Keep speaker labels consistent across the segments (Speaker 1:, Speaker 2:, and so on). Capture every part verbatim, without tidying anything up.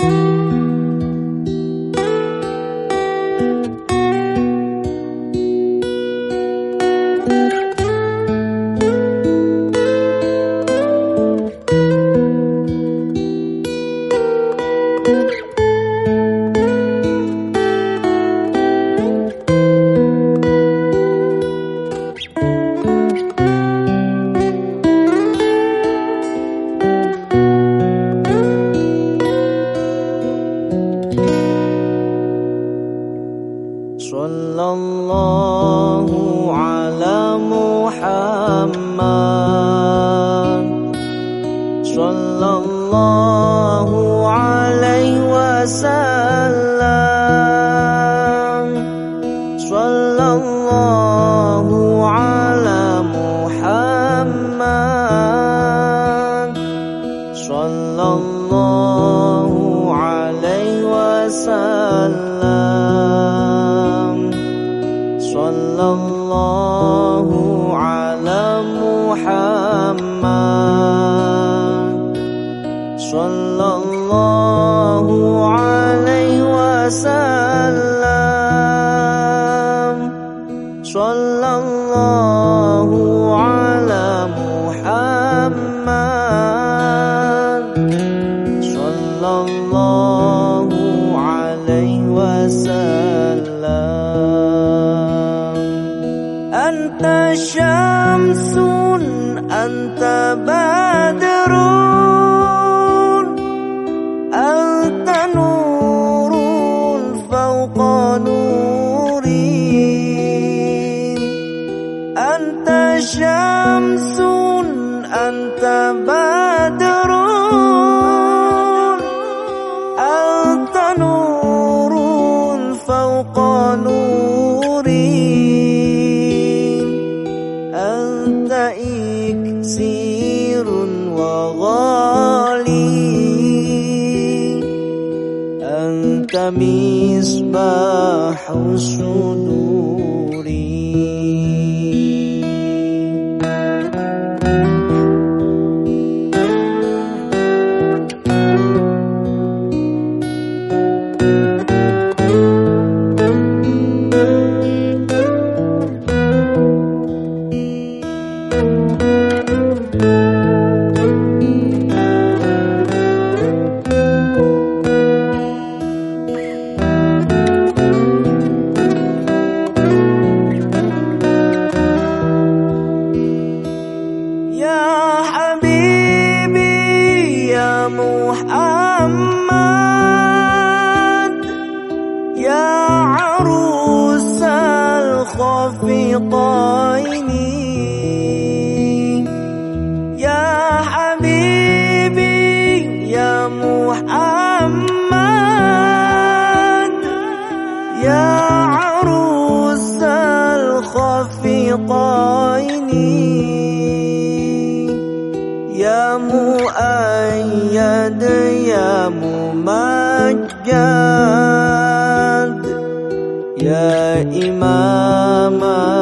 Speaker 1: Sallallahu ala Muhammad, sallallahu alaihi wasallam, sallallahu ala Muhammad, sallallahu alaihi wasallam, sallallahu ala Muhammad, sallallahu alaihi wasallam, sallallahu ala Muhammad, sallallahu alaihi wasallam. Anta syamsun, anta badrun, anta nurun fawqa nuri. Anta syamsun, anta badrun, anta nurun fawqa nuri. Anta iksirun wa ghali, anta misbahu suduri. Muhammad, ya arusal khafiqaini, ya habibi ya Muhammad, ya arusal khafiqaini, ya muayyad ya mumajjad, ya imam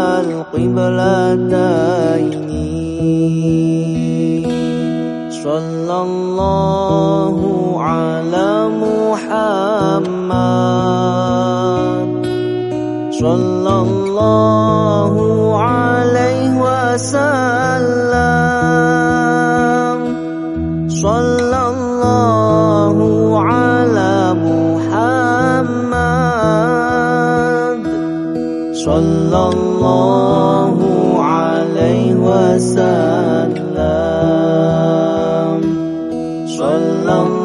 Speaker 1: al-qiblataini. Sallallahu ala Muhammad, sallallahu alaihi wasallam, sallallahu ala Muhammad, sallallahu alaihi wasallam, sallallahu